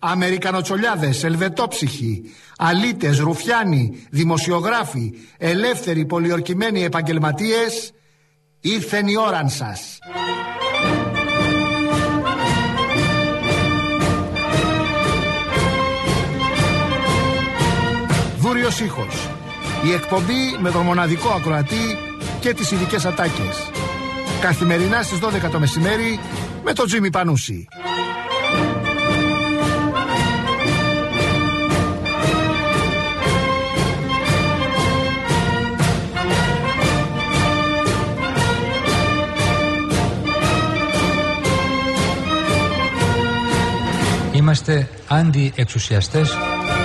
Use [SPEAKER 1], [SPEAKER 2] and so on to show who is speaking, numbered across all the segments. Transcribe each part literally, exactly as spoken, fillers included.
[SPEAKER 1] Αμερικανοτσολιάδες, ελβετόψυχοι, αλήτες, ρουφιάνοι, δημοσιογράφοι, ελεύθεροι πολιορκημένοι επαγγελματίες, ήρθεν η ώραν σας. Δούριος ήχος. Η εκπομπή με τον μοναδικό ακροατή και τις ειδικές ατάκες. Καθημερινά στις δώδεκα το μεσημέρι με τον Τζίμι Πανούση.
[SPEAKER 2] Είμαστε αντιεξουσιαστές.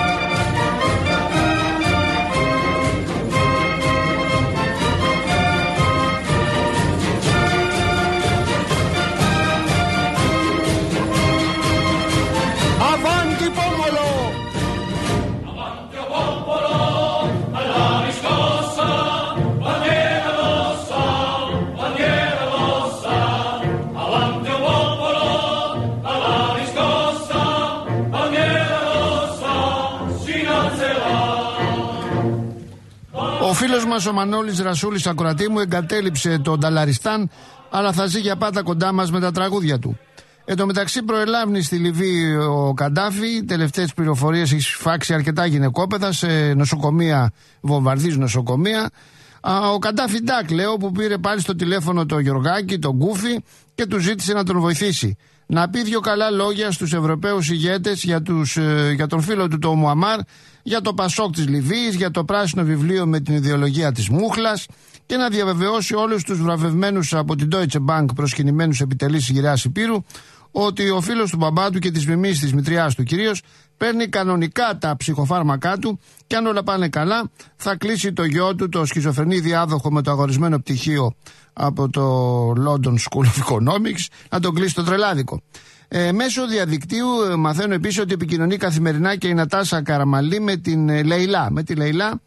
[SPEAKER 1] Ο φίλος μας ο Μανώλης Ρασούλης, ακροατή μου, εγκατέλειψε τον Ταλαριστάν, αλλά θα ζει για πάντα κοντά μας με τα τραγούδια του. Εν τω μεταξύ προελάβνει στη Λιβύη ο Καντάφη, τελευταίες πληροφορίες, έχει σφάξει αρκετά γυναικόπαιδα σε νοσοκομεία, βομβαρδίζουν νοσοκομεία. Ο Καντάφη Ντάκ, λέω, που πήρε πάλι στο τηλέφωνο το Γιωργάκη, τον Γκούφι, και του ζήτησε να τον βοηθήσει. Να πει δύο καλά λόγια στους Ευρωπαίους ηγέτες για, τους, για τον φίλο του τον Μουαμάρ, για το Πασόκ της Λιβύης, για το πράσινο βιβλίο με την ιδεολογία της μούχλας, και να διαβεβαιώσει όλους τους βραβευμένους από την Deutsche Bank προσκυνημένους επιτελείς της Γυραιάς Υπήρου ότι ο φίλος του μπαμπά του και της μιμής της μητριάς του κυρίως παίρνει κανονικά τα ψυχοφάρμακά του και αν όλα πάνε καλά θα κλείσει το γιο του, το σχιζοφρενή διάδοχο με το αγορισμένο πτυχίο από το London School of Economics, να τον κλείσει το τρελάδικο. Ε, μέσω διαδικτύου ε, μαθαίνω επίσης ότι επικοινωνεί καθημερινά και η Νατάσα Καραμαλή με την ε, Λεϊλά. Με τη Λεϊλά,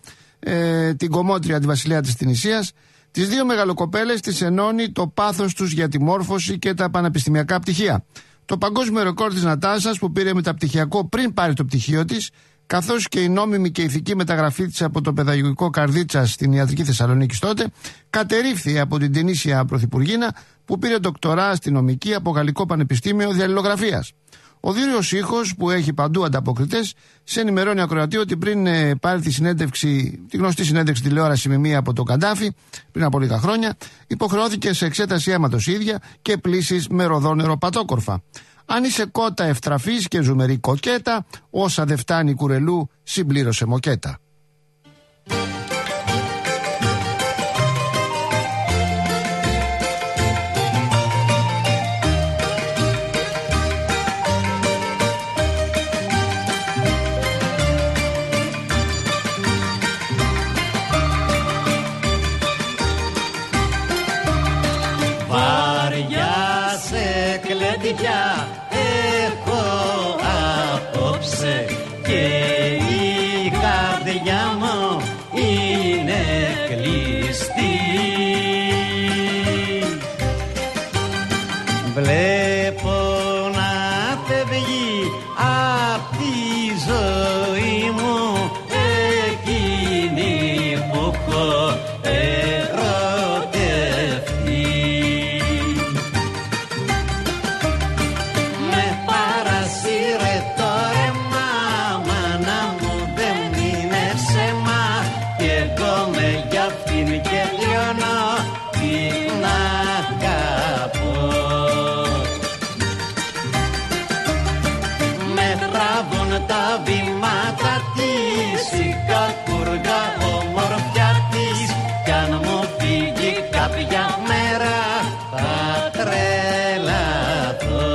[SPEAKER 1] ε, την κομμότρια, τη βασιλεία της Τινησίας. Τις δύο μεγαλοκοπέλες τις ενώνει το πάθος τους για τη μόρφωση και τα πανεπιστημιακά πτυχία. Το παγκόσμιο ρεκόρ της Νατάσας, που πήρε μεταπτυχιακό πριν πάρει το πτυχίο της, καθώς και η νόμιμη και ηθική μεταγραφή της από το παιδαγωγικό Καρδίτσα στην Ιατρική Θεσσαλονίκη τότε, κατερρίφθη από την Τινήσια Πρωθυπουργίνα, που πήρε ντοκτορά αστυνομική από Γαλλικό Πανεπιστήμιο Διαλληλογραφίας. Ο Δούριος ήχος, που έχει παντού ανταποκριτές, σε ενημερώνει ακροατή ότι πριν ε, πάρει τη συνέντευξη, τη γνωστή συνέντευξη τηλεόραση με μία από τον Καντάφη, πριν από λίγα χρόνια, υποχρεώθηκε σε εξέταση αίματος ίδια και πλύσεις με ροδόνερο πατόκορφα. Αν είσαι κότα ευτραφής και ζουμερή κοκέτα, όσα δε φτάνει κουρελού, συμπλήρωσε μοκέτα.
[SPEAKER 3] Έχω απόψε και η καρδιά μου είναι κλειστή. Βλέπω να φεύγει απ' τη ζωή μου εκείνη που έχω τα βήματα της, η κακούργα ομορφιά της, κι αν μου φύγει κάποια μέρα θα τρελαθώ.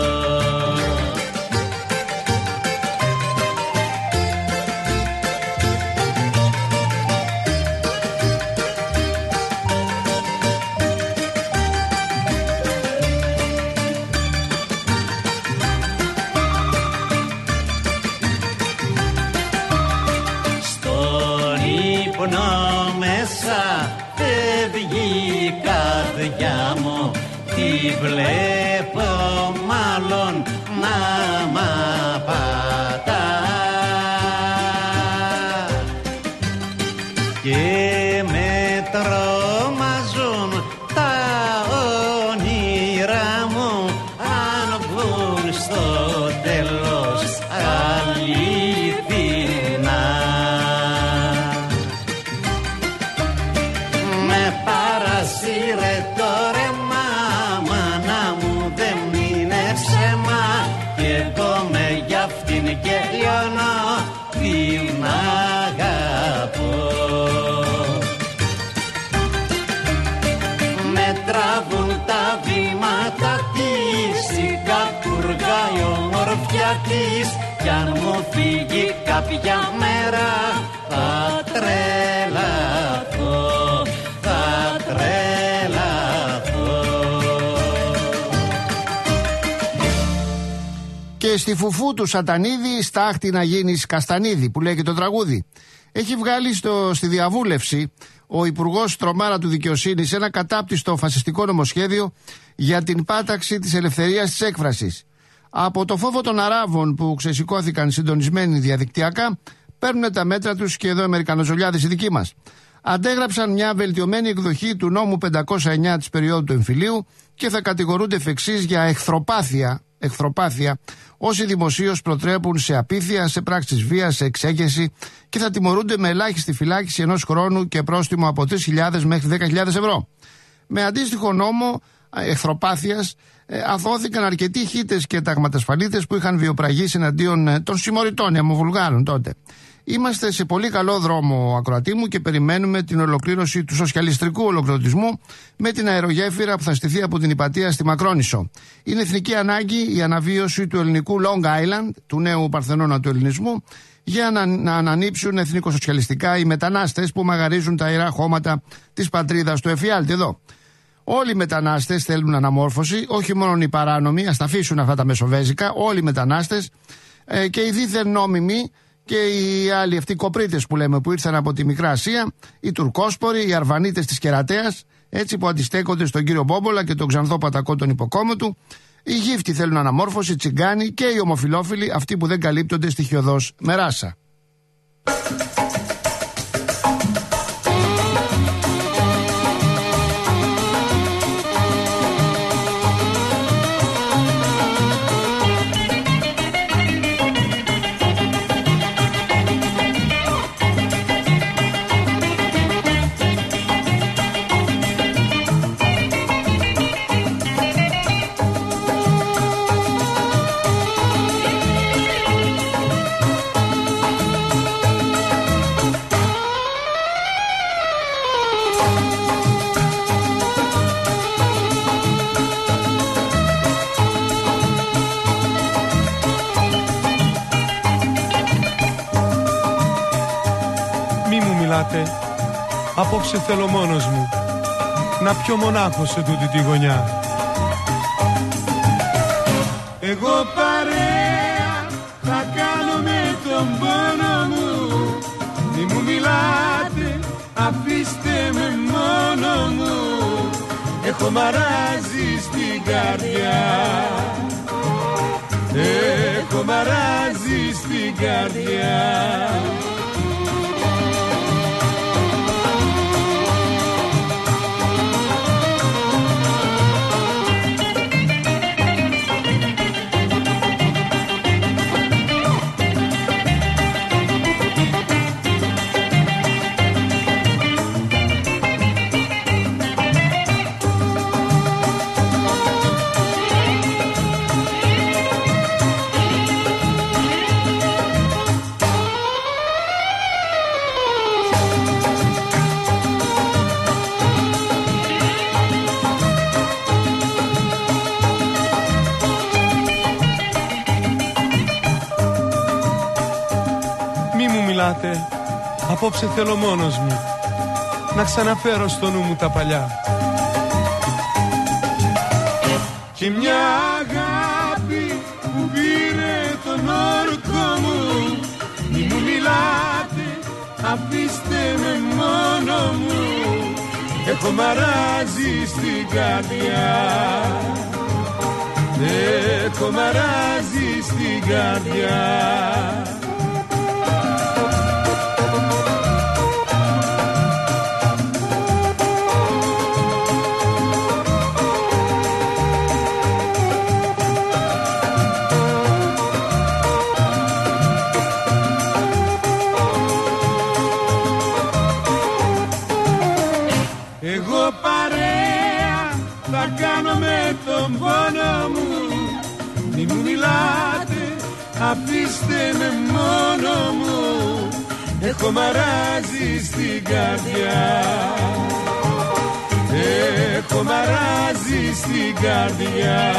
[SPEAKER 3] Μέσα φεύγει η καρδιά μου, τη βλέπω μάλλον να μ' απατά. αυτήν και λιώνω την αγαπώ. Με τραβούν τα βήματα της, η κακούργα η ομορφιά της, κι αν μου φύγει κάποια μέρα θα τρελαθώ, θα τρελαθώ.
[SPEAKER 1] Και στη φουφού του Σατανίδη στάχτη να γίνεις Καστανίδη, που λέει και το τραγούδι. Έχει βγάλει στο, στη διαβούλευση ο Υπουργός Τρομάρα του Δικαιοσύνης ένα κατάπτυστο φασιστικό νομοσχέδιο για την πάταξη της ελευθερίας της έκφρασης. Από το φόβο των Αράβων που ξεσηκώθηκαν συντονισμένοι διαδικτυακά, παίρνουν τα μέτρα τους και εδώ οι Αμερικανοζωλιάδες οι δικοί μας. Αντέγραψαν μια βελτιωμένη εκδοχή του νόμου πεντακόσια εννιά της περίοδου του εμφυλίου και θα κατηγορούνται εφ' εξής για εχθροπάθεια, εχθροπάθεια όσοι δημοσίως προτρέπουν σε απίθεια, σε πράξεις βίας, σε εξέγερση και θα τιμωρούνται με ελάχιστη φυλάκιση ενός χρόνου και πρόστιμο από τρεις χιλιάδες μέχρι δέκα χιλιάδες ευρώ. Με αντίστοιχο νόμο εχθροπάθειας ε, αθώθηκαν αρκετοί χίτες και ταγματασφαλίτες που είχαν βιοπραγήσει εναντίον ε, των συμμοριτών, οι αμοβουλγάρων τότε. Είμαστε σε πολύ καλό δρόμο, ακροατή μου, και περιμένουμε την ολοκλήρωση του σοσιαλιστικού ολοκληρωτισμού με την αερογέφυρα που θα στηθεί από την Ιππατία στη Μακρόνισσο. Είναι εθνική ανάγκη η αναβίωση του ελληνικού Long Island, του νέου Παρθενώνα του ελληνισμού, για να, να ανανύψουν εθνικοσοσιαλιστικά οι μετανάστες που μαγαρίζουν τα ιερά χώματα της πατρίδας του εφιάλτη εδώ. Όλοι οι μετανάστες θέλουν αναμόρφωση, όχι μόνο οι παράνομοι, ας τα αφήσουν αυτά τα μεσοβέζικα, όλοι οι μετανάστες ε, και οι δίθεν νόμιμοι και οι άλλοι αυτοί κοπρίτες που λέμε που ήρθαν από τη Μικρά Ασία, οι Τουρκόσποροι, οι Αρβανίτες της Κερατέας, έτσι που αντιστέκονται στον κύριο Μπόμπολα και τον Ξανθό Πατακό τον υποκόμο του. Οι γύφτοι θέλουν αναμόρφωση, τσιγκάνοι και οι ομοφυλόφιλοι, αυτοί που δεν καλύπτονται στοιχειωδώς με ράσα.
[SPEAKER 4] Απόψε θέλω μόνος μου να πιω μονάχος σε τούτη τη γωνιά. Εγώ παρέα θα κάνω με τον πόνο μου. Μη μου μιλάτε, αφήστε με μόνο μου. Έχω μαράζει στην καρδιά. Έχω μαράζει στην καρδιά. Απόψε θέλω μόνος μου να ξαναφέρω στο νου μου τα παλιά. Και μια αγάπη που πήρε τον όρκο μου. Μη μου μιλάτε, αφήστε με μόνο μου. Έχω μαράζει στην καρδιά. Έχω μαράζει στην καρδιά. τον πόνο μου. Μη μου μιλάτε, αφήστε με μόνο μου, έχω μαράζει στην καρδιά, έχω μαράζει στην καρδιά.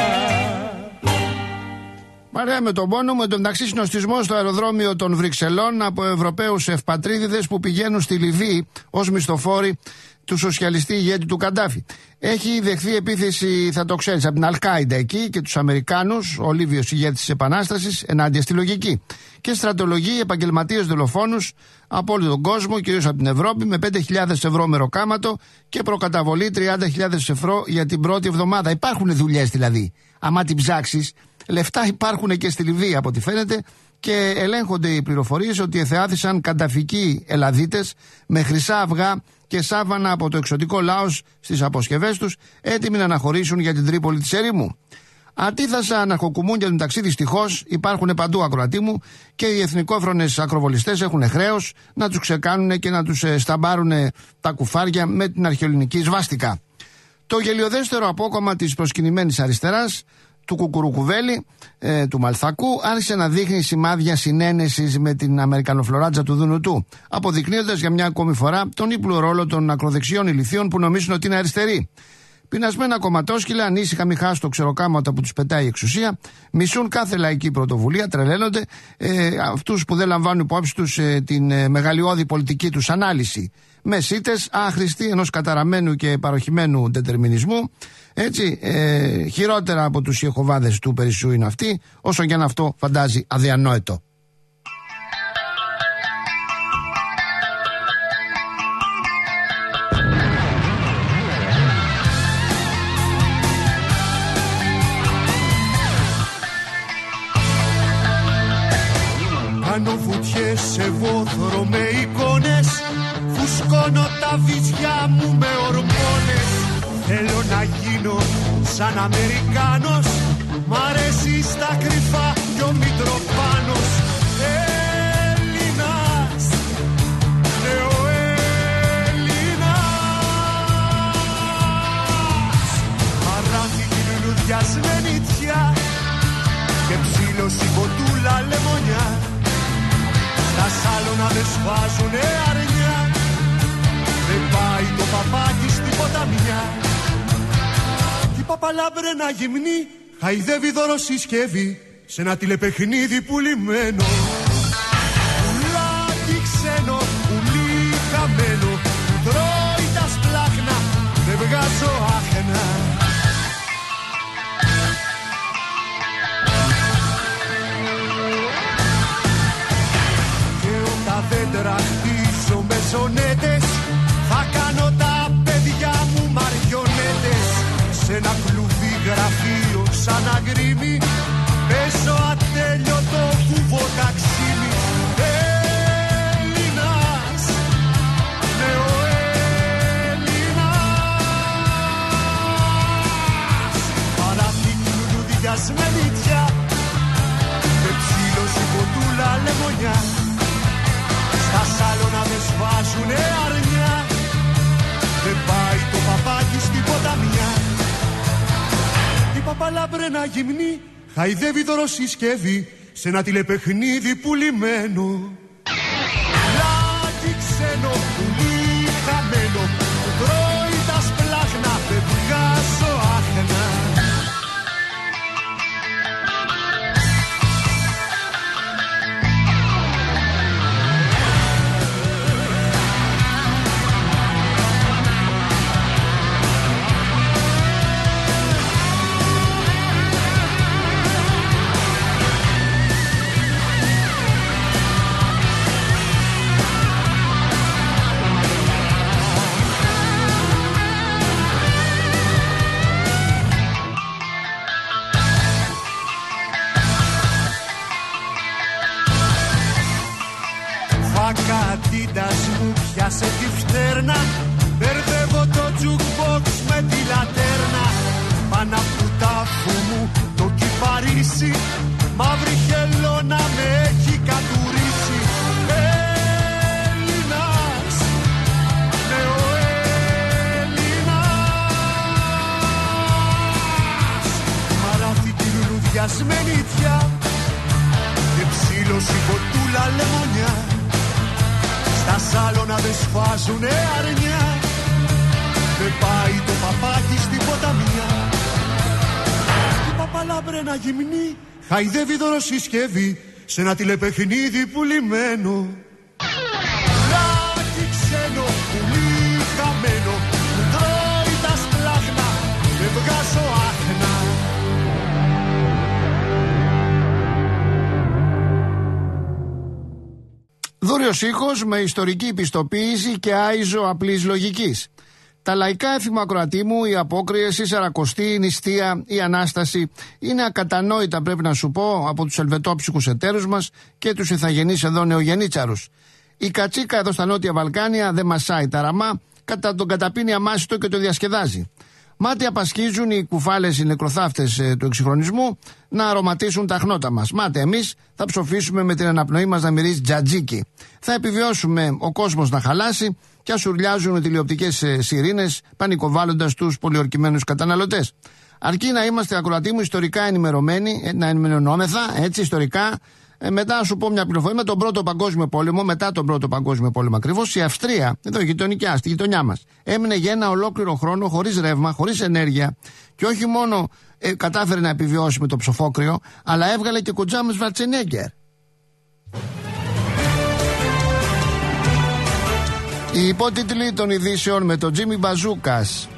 [SPEAKER 1] Παρέα με τον πόνο μου, εντωμεταξύ συνοστισμό στο αεροδρόμιο των Βρυξελών από Ευρωπαίους ευπατρίδιδες που πηγαίνουν στη Λιβύη ως μισθοφόροι του σοσιαλιστή ηγέτη του Καντάφη. Έχει δεχθεί επίθεση, θα το ξέρεις, από την Αλ-Κάιντα εκεί και τους Αμερικάνους, ο Λίβιος ηγέτης της Επανάστασης, ενάντια στη λογική. Και στρατολογεί επαγγελματίες δολοφόνους από όλο τον κόσμο, κυρίως από την Ευρώπη, με πέντε χιλιάδες ευρώ μεροκάματο και προκαταβολή τριάντα χιλιάδες ευρώ για την πρώτη εβδομάδα. Υπάρχουν δουλειές δηλαδή. Άμα την ψάξεις, λεφτά υπάρχουν και στη Λιβύη από ό,τι φαίνεται. Και ελέγχονται οι πληροφορίες ότι εθεάθησαν κανταφικοί Ελλαδίτες με χρυσά αυγά και σάβανα από το εξωτικό Λάος στις αποσκευές τους, έτοιμοι να αναχωρήσουν για την Τρίπολη της ερήμου. Αντίθασα αναρχοκουμούνια μεταξύ, δυστυχώς υπάρχουν παντού, ακροατή μου, και οι εθνικόφρονες ακροβολιστές έχουν χρέος να τους ξεκάνουν και να τους σταμπάρουν τα κουφάρια με την αρχαιοελληνική σβάστικα. Το γελιοδέστερο απόκομμα της προσκυνημένης αριστεράς, του Κουκουρουκουβέλη, ε, του Μαλθακού, άρχισε να δείχνει σημάδια συνένεσης με την Αμερικανοφλωράτζα του Δουνουτού, αποδεικνύοντας για μια ακόμη φορά τον ύπλο ρόλο των ακροδεξιών ηλιθείων που νομίζουν ότι είναι αριστεροί. Πεινασμένα κομματόσκυλα, ανήσυχα μη χάσουν το ξεροκάματο που τους πετάει η εξουσία, μισούν κάθε λαϊκή πρωτοβουλία, τρελαίνονται ε, αυτούς που δεν λαμβάνουν υπόψη τους ε, την ε, μεγαλειώδη πολιτική τους ανάλυση. Με σίτες άχρηστοι ενός καταραμένου και παροχημένου δετερμινισμού. Έτσι, ε, χειρότερα από τους Ιεχωβάδες του Περισσού είναι αυτοί, όσο και αν αυτό φαντάζει αδιανόητο.
[SPEAKER 4] Κάνω βουτιές σε βόθρο με εικόνες, φουσκώνω τα βυζιά μου με ορμόνες. Θέλω να γίνω σαν Αμερικάνος, μ' αρέσει στα κρυφά κι ο Μητροπάνος. Έλληνας, ναι ο Έλληνας. Παράθηκη λουλουδιασμένη τιά και ψήλωση κοντούλα λεμονιά. Στα σάλωνα δε σφάζουνε αρνιά, δεν πάει το παπάκι στην ποταμιά. Κι η παπαλάμπρενα γυμνή χαϊδεύει δωροσυσκεύη σε ένα τηλεπαιχνίδι πουλημένο. Πουλάκι ξένο, πουλί χαμένο, τρώει τα σπλάχνα, δεν βγάζω άχνα. Δέντρα χτίζω με ζωνέτες, θα κάνω τα παιδιά μου μαριονέτες. Σ' ένα κλουβί γραφείο σαν αγρίμι, παίζω ατέλειωτο κουβό ταξίμι. Έλληνας, ναι ο Έλληνας. Παράθηκη λουλουδιασμένη τιά με ψήλωση κοντούλα λεμονιά. Στα σάλωνα με σβάζουνε αρνιά, δεν πάει το παπάκι στην ποταμιά. Η παπαλάμπρενα γυμνή χαϊδεύει δωροσυσκεύη σε ένα τηλεπαιχνίδι πουλημένο. Λάκι ξένο, πουλί χαμένο, που τρώει τα σπλάχνα, δεν βγάζω άχνα. Κατήτας μου πιάσε τη φτέρνα, μπερδεύω το jukebox με τη λατέρνα. Πάνω απ' του τάφου μου το κυπαρίσι, μαύρη χελώνα με έχει κατουρίσει. Έλληνας, ναι ο Έλληνας. Μαράθηκη λουλουδιασμένη τιά σηκωτούλα λεμονιά, στα σάλωνα δε σφάζουνε αρνιά, δεν πάει το παπάκι στην ποταμιά. Η παπαλάμπρενα γυμνή χαϊδεύει δωροσυσκευή σε ένα τηλεπαιχνίδι πουλημένο. Λάκι ξένο, πουλί χαμένο, που τρώει τα σπλάχνα, δεν βγάζω άχνα.
[SPEAKER 1] Δούριος ήχος με ιστορική πιστοποίηση και άιζο απλής λογικής. Τα λαϊκά έθιμα ακροατή μου, η Απόκριες, η Σαρακοστή, η Νηστεία, η Ανάσταση είναι ακατανόητα, πρέπει να σου πω, από τους ελβετόψυχους εταίρους μας και τους ηθαγενείς εδώ νεογεννίτσαρους. Η κατσίκα εδώ στα Νότια Βαλκάνια δεν μασάει τα ραμά, κατά τον καταπίνει αμάσιτο και το διασκεδάζει. Μάτι απασχίζουν οι κουφάλες, οι νεκροθάφτες ε, του εξυγχρονισμού να αρωματίσουν τα χνότα μας. Μάτε εμείς θα ψοφήσουμε με την αναπνοή μας να μυρίζει τζατζίκι. Θα επιβιώσουμε ο κόσμος να χαλάσει και ας ουρλιάζουν οι τηλεοπτικές ε, σιρήνες πανικοβάλλοντας τους πολιορκημένους καταναλωτές. Αρκεί να είμαστε, ακροατοί μου, ιστορικά ενημερωμένοι, ε, να ενημερωνόμεθα έτσι ιστορικά. Ε, μετά να σου πω μια πληροφορία. Με τον Πρώτο Παγκόσμιο Πόλεμο, μετά τον Πρώτο Παγκόσμιο Πόλεμο ακριβώς, η Αυστρία, εδώ γειτονικά, στη γειτονιά μας, έμεινε για ένα ολόκληρο χρόνο χωρίς ρεύμα, χωρίς ενέργεια και όχι μόνο ε, κατάφερε να επιβιώσει με το ψοφόκριο, αλλά έβγαλε και κοντζά με Σβαρτσενέγκερ. Οι υπότιτλοι των ειδήσεων με τον Τζίμι Μπαζούκας.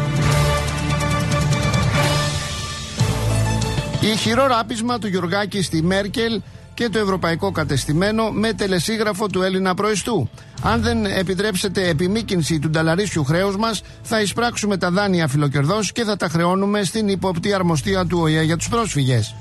[SPEAKER 1] Ηχηρό ράπισμα του Γιωργάκη στη Μέρκελ και το ευρωπαϊκό κατεστημένο με τελεσίγραφο του Έλληνα προεστού. Αν δεν επιτρέψετε επιμήκυνση του νταλαρίσιου χρέους μας, θα εισπράξουμε τα δάνεια φιλοκερδώς και θα τα χρεώνουμε στην υποπτή αρμοστία του Ο Ε Ε για τους πρόσφυγες.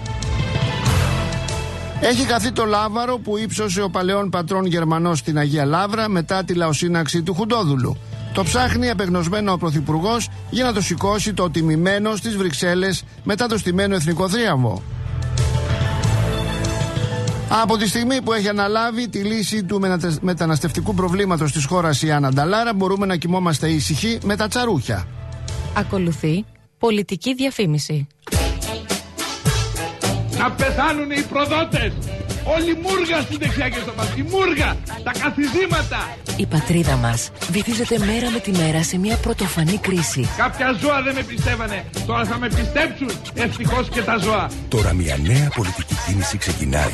[SPEAKER 1] Έχει χαθεί το λάβαρο που ύψωσε ο παλαιόν πατρόν Γερμανός στην Αγία Λαύρα μετά τη λαοσύναξη του Χουντόδουλου. Το ψάχνει απεγνωσμένο ο Πρωθυπουργός για να το σηκώσει το τιμημένο στις Βρυξέλλες μετά το στημένο εθνικό θρίαμβο. Από τη στιγμή που έχει αναλάβει τη λύση του μεταναστευτικού προβλήματος της χώρας η Άννα Νταλάρα, μπορούμε να κοιμόμαστε ήσυχοι με τα τσαρούχια.
[SPEAKER 5] Ακολουθεί πολιτική διαφήμιση.
[SPEAKER 6] Να πεθάνουν οι προδότες! Όλη μούργα στην δεξιά και στο πας. Η μούργα! Τα καθιδήματα!
[SPEAKER 5] Η πατρίδα μας βυθίζεται μέρα με τη μέρα σε μια πρωτοφανή κρίση.
[SPEAKER 6] Κάποια ζώα δεν με πιστεύανε. Τώρα θα με πιστέψουν. Ευτυχώς και τα ζώα.
[SPEAKER 7] Τώρα μια νέα πολιτική κίνηση ξεκινάει.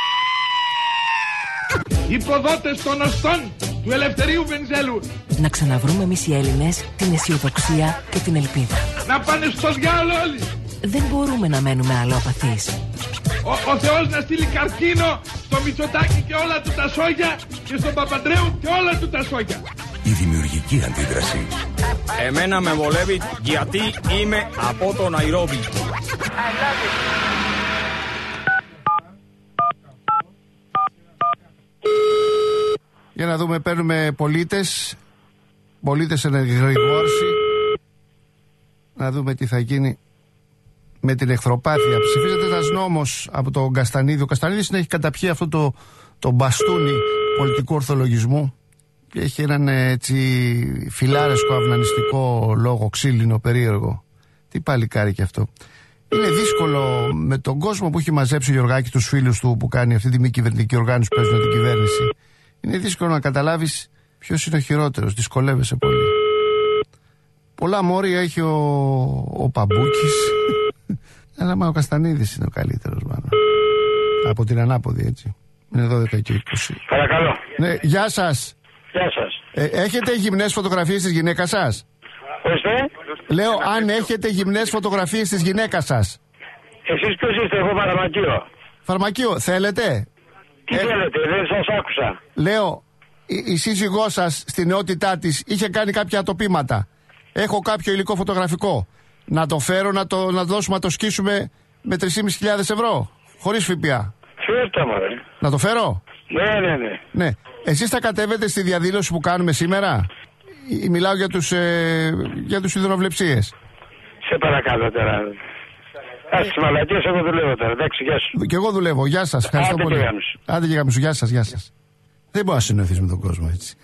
[SPEAKER 6] Οι προδότες των οστών του Ελευθερίου Βενιζέλου.
[SPEAKER 5] Να ξαναβρούμε εμείς οι Έλληνες την αισιοδοξία και την ελπίδα.
[SPEAKER 6] Να πάνε στο διάολο όλοι.
[SPEAKER 5] Δεν μπορούμε να μένουμε αλλοαπαθείς.
[SPEAKER 6] Ο, ο Θεός να στείλει καρκίνο στο Μητσοτάκη και όλα του τα σόγια και στον Παπαντρέου και όλα του τα σόγια.
[SPEAKER 7] Η δημιουργική αντίδραση.
[SPEAKER 8] Εμένα με βολεύει γιατί είμαι από το Ναϊρόμπι.
[SPEAKER 1] Για να δούμε, παίρνουμε πολίτες, πολίτες ενεργογόρση, να δούμε τι θα γίνει με την εχθροπάθεια. Ψηφίζεται ένας νόμος από τον Καστανίδη. Ο Καστανίδης έχει καταπιεί αυτό το, το μπαστούνι πολιτικού ορθολογισμού και έχει έναν έτσι φιλάρεσκο αυνανιστικό λόγο, ξύλινο, περίεργο. Τι παλικάρι και αυτό. Είναι δύσκολο με τον κόσμο που έχει μαζέψει ο Γιωργάκη, τους φίλους του που κάνει αυτή τη μη κυβερνητική οργάνωση που παίζουν την κυβέρνηση. Είναι δύσκολο να καταλάβεις ποιος είναι ο χειρότερος. Δυσκολεύεσαι πολύ. Πολλά μόρια έχει ο, ο Παμπούκης. Αλλά μα ο Καστανίδης είναι ο καλύτερος μάλλον. Από την ανάποδη, έτσι. Είναι δώδεκα και είκοσι.
[SPEAKER 9] Παρακαλώ.
[SPEAKER 1] Ναι, γεια σας.
[SPEAKER 9] Γεια σας.
[SPEAKER 1] Ε, έχετε γυμνές φωτογραφίες της γυναίκας σας?
[SPEAKER 9] Ορίστε.
[SPEAKER 1] Λέω, αν έχετε γυμνές φωτογραφίες της γυναίκας σας.
[SPEAKER 9] Εσείς ποιος είστε? Εγώ φαρμακείο.
[SPEAKER 1] Φαρμακείο, θέλετε?
[SPEAKER 9] Τι ε, θέλετε, δεν σας άκουσα.
[SPEAKER 1] Λέω, η, η σύζυγός σας στην νεότητά της είχε κάνει κάποια ατοπήματα. Έχω κάποιο υλικό φωτογραφικό. Να το φέρω, να το, να το δώσουμε, να το σκίσουμε με τρεις χιλιάδες πεντακόσια ευρώ. Χωρίς ΦΠΑ.
[SPEAKER 9] Φέρτε μωρέ.
[SPEAKER 1] Να το φέρω?
[SPEAKER 9] Ναι, ναι, ναι.
[SPEAKER 1] Ναι. Εσείς θα κατέβετε στη διαδήλωση που κάνουμε σήμερα? Ή, μιλάω για τους, ε, για τους ειδωνοβλεψίες.
[SPEAKER 9] Σε παρακαλώ τώρα. Ας τις μαλακίες, εγώ δουλεύω τώρα. Εντάξει, γεια σου.
[SPEAKER 1] Και εγώ δουλεύω. Γεια σας. Ευχαριστώ
[SPEAKER 9] Άντε
[SPEAKER 1] πολύ.
[SPEAKER 9] Και γάμισου.
[SPEAKER 1] Άντε και γάμισου. Γεια σας, γεια σας. Δεν μπορώ να συνοηθείς με τον κόσμο έτσι.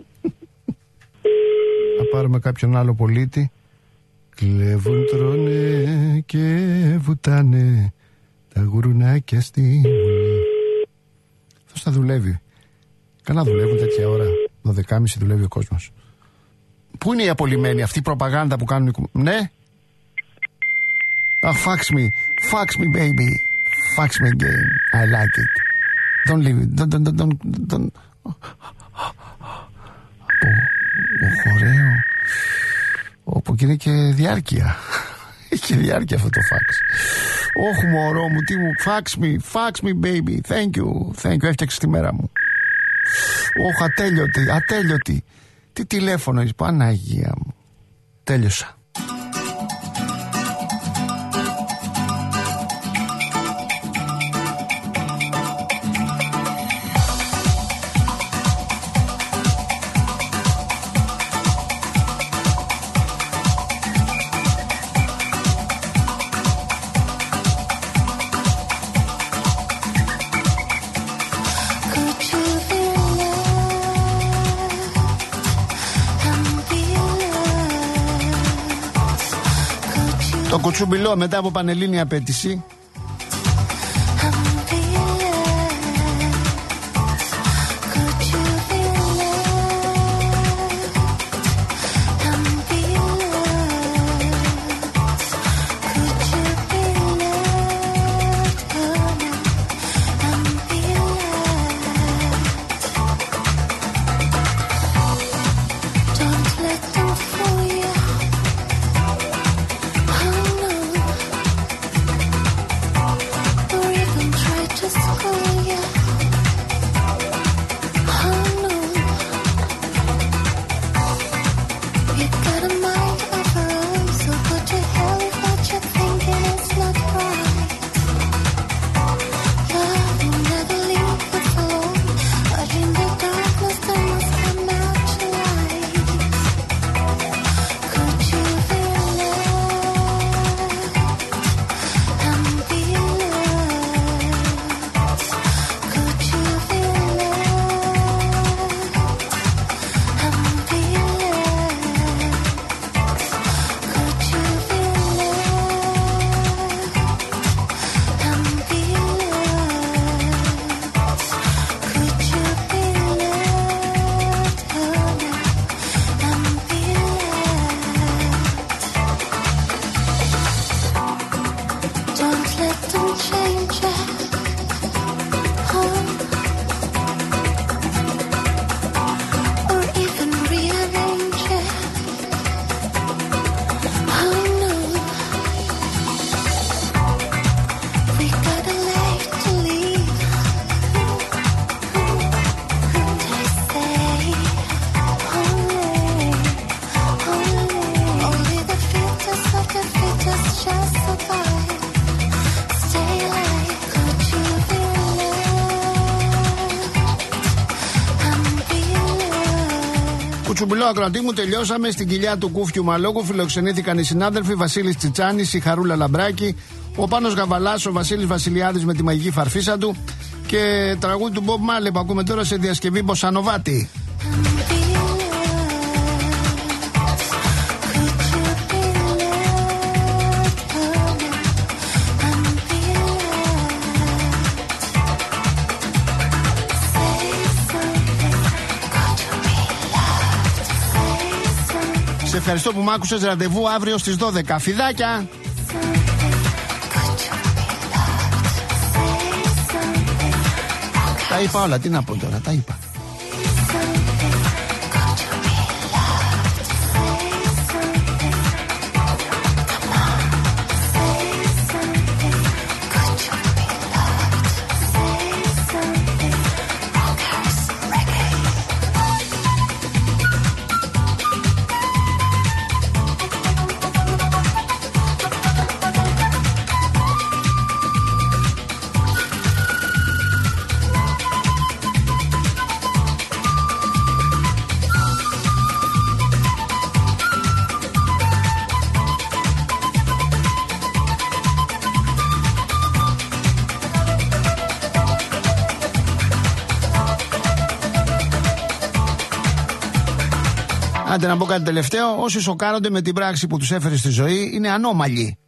[SPEAKER 1] Θα πάρουμε κάποιον άλλο πολίτη. Κλέβουν, τρώνε και βουτάνε τα γουρουνάκια στη βουλή. θα δουλεύει. Καλά δουλεύουν τέτοια ώρα. δώδεκα και μισή δουλεύει ο κόσμος. Πού είναι η απολυμμένη αυτή η προπαγάνδα που κάνουν οι... Ναι. Ah, fax me. Fax me, baby. Fax me again. I like it. Don't leave it. Don't, don't, don't, don't. Από ωραίο. Όπου και είναι και διάρκεια. Έχει διάρκεια αυτό το fax. Όχι μωρό μου, τι μου. Fax me, fax me, baby. Thank you. Thank you. Έφτιαξε τη μέρα μου. Όχι, ατέλειωτη, ατέλειωτη. Τι τηλέφωνο είσαι, Παναγία μου. Τέλειωσα. Το κουτσουμπιλό μετά από πανελλήνια απέτηση. Κουτσουμπιλό ακροατή μου, τελειώσαμε. Στην κοιλιά του Κούφιου Μαλόκου φιλοξενήθηκαν οι συνάδελφοι Βασίλης Τσιτσάνης, η Χαρούλα Λαμπράκη, ο Πάνος Γαβαλάς, ο Βασίλης Βασιλιάδης με τη μαγική φαρφίσα του και τραγούδι του Μπομπ Μάρλεϊ που ακούμε τώρα σε διασκευή Μποσανοβάτη. Ευχαριστώ που μ' άκουσες. Ραντεβού αύριο στις δώδεκα. Φιδάκια! Τα είπα όλα, τι να πω τώρα, τα είπα. Άντε να πω κάτι τελευταίο. Όσοι σοκάρονται με την πράξη που τους έφερε στη ζωή είναι ανώμαλοι.